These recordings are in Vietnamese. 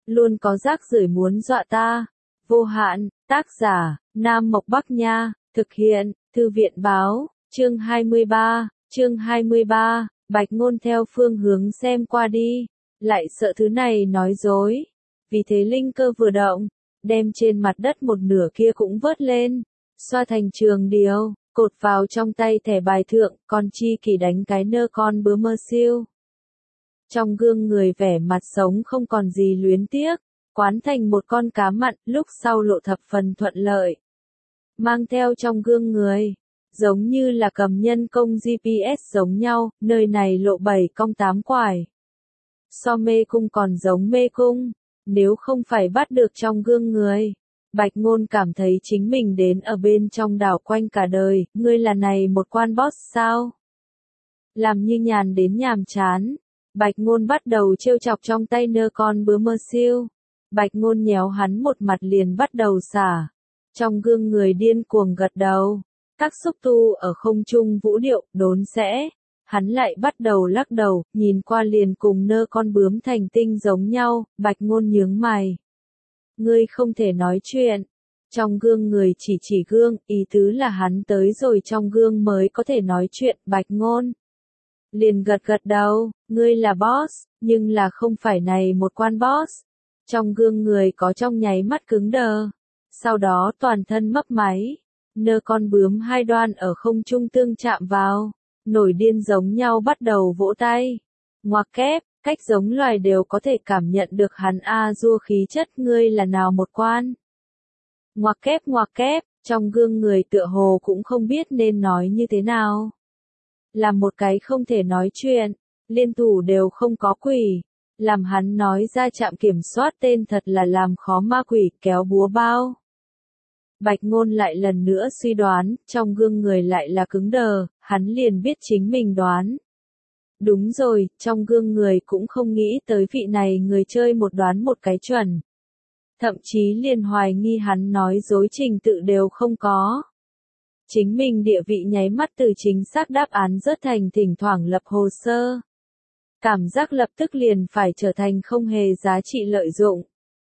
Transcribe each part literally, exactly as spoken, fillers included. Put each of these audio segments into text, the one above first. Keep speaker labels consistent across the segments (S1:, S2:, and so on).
S1: luôn có rác rưởi muốn dọa ta. Vô hạn, tác giả, Nam Mộc Bắc Nha, thực hiện, Thư viện Báo, chương hai mươi ba, chương hai mươi ba, Bạch Ngôn theo phương hướng xem qua đi, lại sợ thứ này nói dối. Vì thế linh cơ vừa động, đem trên mặt đất một nửa kia cũng vớt lên, xoa thành trường điều, cột vào trong tay thẻ bài thượng, con chi kỷ đánh cái nơ con bướm mơ siêu. Trong gương người vẻ mặt sống không còn gì luyến tiếc, quán thành một con cá mặn, lúc sau lộ thập phần thuận lợi. Mang theo trong gương người, giống như là cầm nhân công giê pê ét giống nhau, nơi này lộ bảy cong tám quải. So mê cung còn giống mê cung, nếu không phải bắt được trong gương người. Bạch Ngôn cảm thấy chính mình đến ở bên trong đảo quanh cả đời, ngươi là này một quan boss sao? Làm như nhàn đến nhàm chán, Bạch Ngôn bắt đầu trêu chọc trong tay nơ con bướm mơ siêu. Bạch Ngôn nhéo hắn một mặt liền bắt đầu xả. Trong gương người điên cuồng gật đầu. Các xúc tu ở không trung vũ điệu, đốn sẽ. Hắn lại bắt đầu lắc đầu, nhìn qua liền cùng nơ con bướm thành tinh giống nhau, Bạch Ngôn nhướng mày. Ngươi không thể nói chuyện. Trong gương người chỉ chỉ gương, ý tứ là hắn tới rồi trong gương mới có thể nói chuyện, Bạch Ngôn. Liền gật gật đầu, ngươi là boss, nhưng là không phải này một quan boss. Trong gương người có trong nháy mắt cứng đờ. Sau đó toàn thân mấp máy. Nơ con bướm hai đoan ở không trung tương chạm vào. Nổi điên giống nhau bắt đầu vỗ tay. Ngoặc kép, cách giống loài đều có thể cảm nhận được hắn a dua khí chất ngươi là nào một quan. Ngoặc kép ngoặc kép, trong gương người tựa hồ cũng không biết nên nói như thế nào. Là một cái không thể nói chuyện, liên thủ đều không có quỷ. Làm hắn nói ra trạm kiểm soát tên thật là làm khó ma quỷ kéo búa bao. Bạch Ngôn lại lần nữa suy đoán, trong gương người lại là cứng đờ, hắn liền biết chính mình đoán. Đúng rồi, trong gương người cũng không nghĩ tới vị này người chơi một đoán một cái chuẩn. Thậm chí liền hoài nghi hắn nói dối trình tự đều không có. Chính mình địa vị nháy mắt từ chính xác đáp án rớt thành thỉnh thoảng lập hồ sơ. Cảm giác lập tức liền phải trở thành không hề giá trị lợi dụng.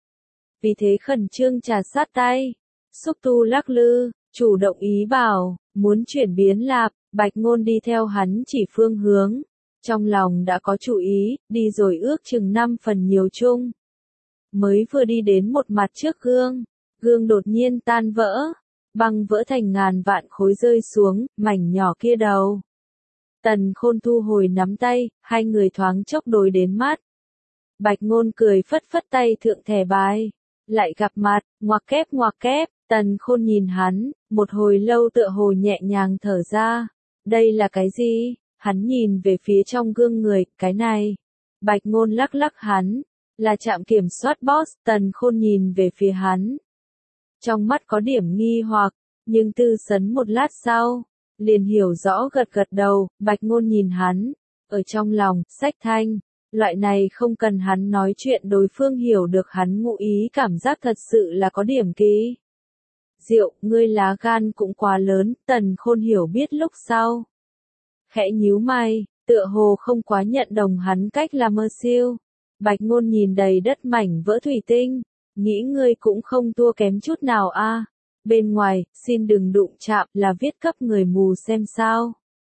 S1: Vì thế khẩn trương trà sát tay, xúc tu lắc lư, chủ động ý bảo, muốn chuyển biến lạp, Bạch Ngôn đi theo hắn chỉ phương hướng. Trong lòng đã có chủ ý, đi rồi ước chừng năm phần nhiều chung. Mới vừa đi đến một mặt trước gương, gương đột nhiên tan vỡ, băng vỡ thành ngàn vạn khối rơi xuống, mảnh nhỏ kia đầu. Tần Khôn thu hồi nắm tay, hai người thoáng chốc đối đến mắt. Bạch Ngôn cười phất phất tay thượng thẻ bài, lại gặp mặt, ngoặc kép ngoặc kép, Tần Khôn nhìn hắn, một hồi lâu tựa hồ nhẹ nhàng thở ra. Đây là cái gì? Hắn nhìn về phía trong gương người, cái này. Bạch Ngôn lắc lắc hắn, là trạm kiểm soát boss, Tần Khôn nhìn về phía hắn. Trong mắt có điểm nghi hoặc, nhưng tư sấn một lát sau, liền hiểu rõ gật gật đầu, Bạch Ngôn nhìn hắn, ở trong lòng, sách thanh, loại này không cần hắn nói chuyện đối phương hiểu được hắn ngụ ý cảm giác thật sự là có điểm kỳ. Diệu, ngươi lá gan cũng quá lớn, Tần Khôn hiểu biết lúc sau. Khẽ nhíu mày, tựa hồ không quá nhận đồng hắn cách làm mơ siêu. Bạch Ngôn nhìn đầy đất mảnh vỡ thủy tinh, nghĩ ngươi cũng không thua kém chút nào a. Bên ngoài, xin đừng đụng chạm, là viết cấp người mù xem sao.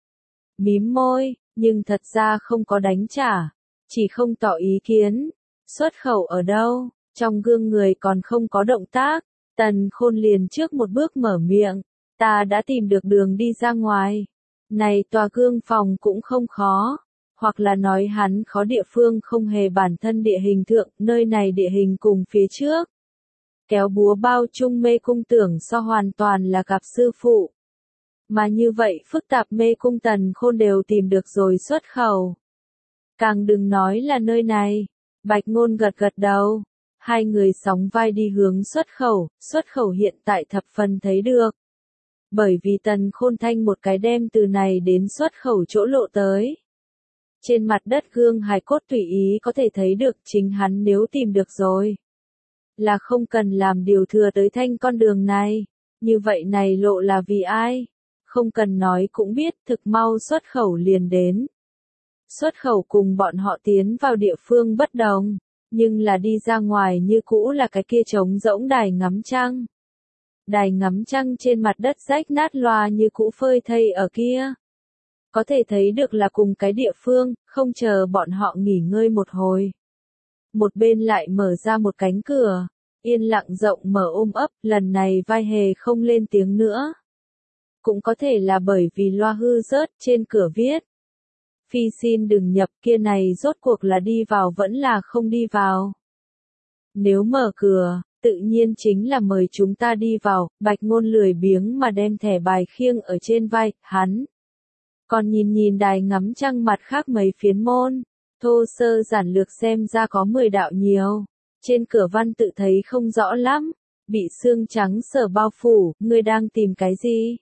S1: Mím môi, nhưng thật ra không có đánh trả, chỉ không tỏ ý kiến. Xuất khẩu ở đâu? Trong gương người còn không có động tác, Tần Khôn liền trước một bước mở miệng, ta đã tìm được đường đi ra ngoài. Này tòa gương phòng cũng không khó, hoặc là nói hắn khó địa phương không hề bản thân địa hình thượng, nơi này địa hình cùng phía trước. Kéo búa bao chung mê cung tưởng so hoàn toàn là gặp sư phụ. Mà như vậy phức tạp mê cung Tần Khôn đều tìm được rồi xuất khẩu. Càng đừng nói là nơi này. Bạch Ngôn gật gật đầu. Hai người sóng vai đi hướng xuất khẩu, xuất khẩu hiện tại thập phần thấy được. Bởi vì Tần Khôn thanh một cái đem từ này đến xuất khẩu chỗ lộ tới. Trên mặt đất gương hài cốt tùy ý có thể thấy được chính hắn nếu tìm được rồi. Là không cần làm điều thừa tới thanh con đường này. Như vậy này lộ là vì ai? Không cần nói cũng biết thực mau xuất khẩu liền đến. Xuất khẩu cùng bọn họ tiến vào địa phương bất đồng. nhưng là đi ra ngoài như cũ là cái kia trống rỗng đài ngắm trăng. Đài ngắm trăng trên mặt đất rách nát loa như cũ phơi thây ở kia. Có thể thấy được là cùng cái địa phương, không chờ bọn họ nghỉ ngơi một hồi. Một bên lại mở ra một cánh cửa, yên lặng rộng mở ôm ấp, lần này vai hề không lên tiếng nữa. Cũng có thể là bởi vì loa hư rớt, trên cửa viết. Phi xin đừng nhập, kia này rốt cuộc là đi vào vẫn là không đi vào. Nếu mở cửa, tự nhiên chính là mời chúng ta đi vào, Bạch Ngôn lười biếng mà đem thẻ bài khiêng ở trên vai, hắn. Còn nhìn nhìn đài ngắm trăng mặt khác mấy phiến môn, thô sơ giản lược xem ra có mười đạo nhiều. Trên cửa văn tự thấy không rõ lắm, bị sương trắng sở bao phủ, ngươi đang tìm cái gì?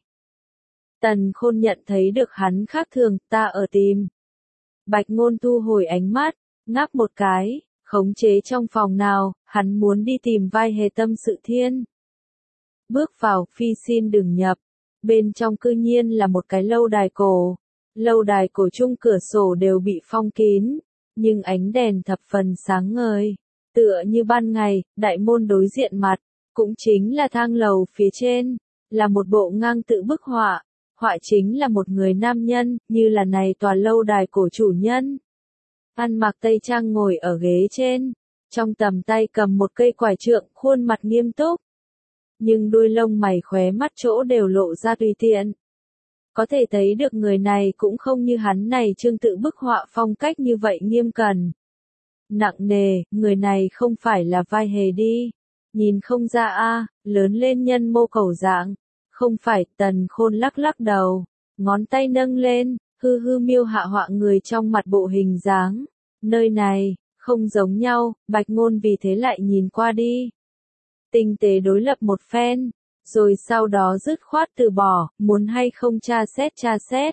S1: Tần Khôn nhận thấy được hắn khác thường, ta ở tìm. Bạch Ngôn thu hồi ánh mắt, ngáp một cái, khống chế trong phòng nào, hắn muốn đi tìm vai hề tâm sự thiên. Bước vào, phi xin đừng nhập. Bên trong cư nhiên là một cái lâu đài cổ. Lâu đài cổ chung cửa sổ đều bị phong kín, nhưng ánh đèn thập phần sáng ngời. Tựa như ban ngày, đại môn đối diện mặt, cũng chính là thang lầu phía trên, là một bộ ngang tự bức họa. Họa chính là một người nam nhân, như là này tòa lâu đài cổ chủ nhân. Ăn mặc tây trang ngồi ở ghế trên, trong tầm tay cầm một cây quải trượng, khuôn mặt nghiêm túc. Nhưng đuôi lông mày khóe mắt chỗ đều lộ ra tùy tiện. Có thể thấy được người này cũng không như hắn này trương tự bức họa phong cách như vậy nghiêm cẩn. Nặng nề, người này không phải là vai hề đi. Nhìn không ra a, lớn lên nhân mô cầu dạng. Không phải, Tần Khôn lắc lắc đầu, ngón tay nâng lên, hư hư miêu hạ họa người trong mặt bộ hình dáng. Nơi này, không giống nhau, Bạch Ngôn vì thế lại nhìn qua đi. Tinh tế đối lập một phen, rồi sau đó dứt khoát từ bỏ, muốn hay không tra xét tra xét.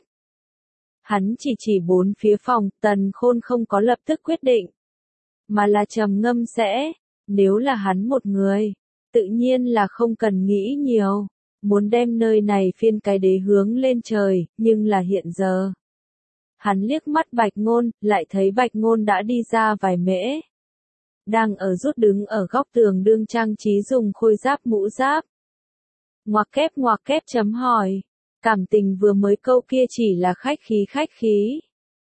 S1: Hắn chỉ chỉ bốn phía phòng, Tần Khôn không có lập tức quyết định, mà là trầm ngâm sẽ, nếu là hắn một người, tự nhiên là không cần nghĩ nhiều. Muốn đem nơi này phiên cái đế hướng lên trời, nhưng là hiện giờ. Hắn liếc mắt Bạch Ngôn, lại thấy Bạch Ngôn đã đi ra vài mễ. Đang ở rút đứng ở góc tường đương trang trí dùng khôi giáp mũ giáp. Ngoặc kép ngoặc kép chấm hỏi. Cảm tình vừa mới câu kia chỉ là khách khí khách khí.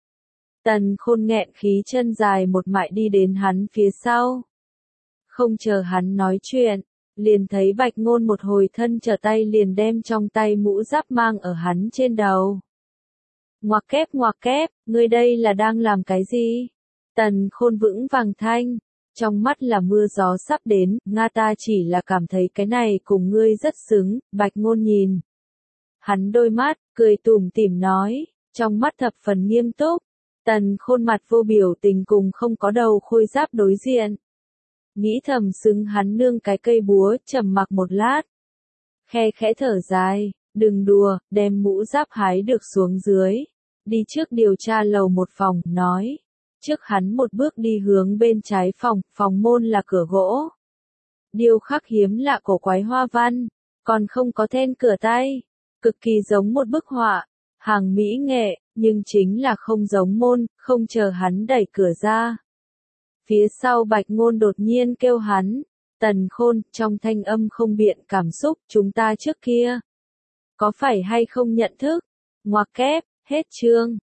S1: Tần Khôn nghẹn khí chân dài một mại đi đến hắn phía sau. Không chờ hắn nói chuyện. Liền thấy Bạch Ngôn một hồi thân trở tay liền đem trong tay mũ giáp mang ở hắn trên đầu. Ngoặc kép ngoặc kép, ngươi đây là đang làm cái gì? Tần Khôn vững vàng thanh, trong mắt là mưa gió sắp đến, Nga ta chỉ là cảm thấy cái này cùng ngươi rất xứng, Bạch Ngôn nhìn. Hắn đôi mắt, cười tủm tỉm nói, trong mắt thập phần nghiêm túc. Tần Khôn mặt vô biểu tình cùng không có đầu khôi giáp đối diện. Nghĩ thầm xứng hắn nương cái cây búa, trầm mặc một lát. Khe khẽ thở dài, đừng đùa, đem mũ giáp hái được xuống dưới. Đi trước điều tra lầu một phòng, nói. Trước hắn một bước đi hướng bên trái phòng, phòng môn là cửa gỗ. Điêu khắc hiếm lạ cổ quái hoa văn, còn không có then cửa tay. Cực kỳ giống một bức họa, hàng mỹ nghệ, nhưng chính là không giống môn, không chờ hắn đẩy cửa ra. Phía sau Bạch Ngôn đột nhiên kêu hắn, Tần Khôn, trong thanh âm không biện cảm xúc, chúng ta trước kia. Có phải hay không nhận thức? Ngoặc kép, hết chương.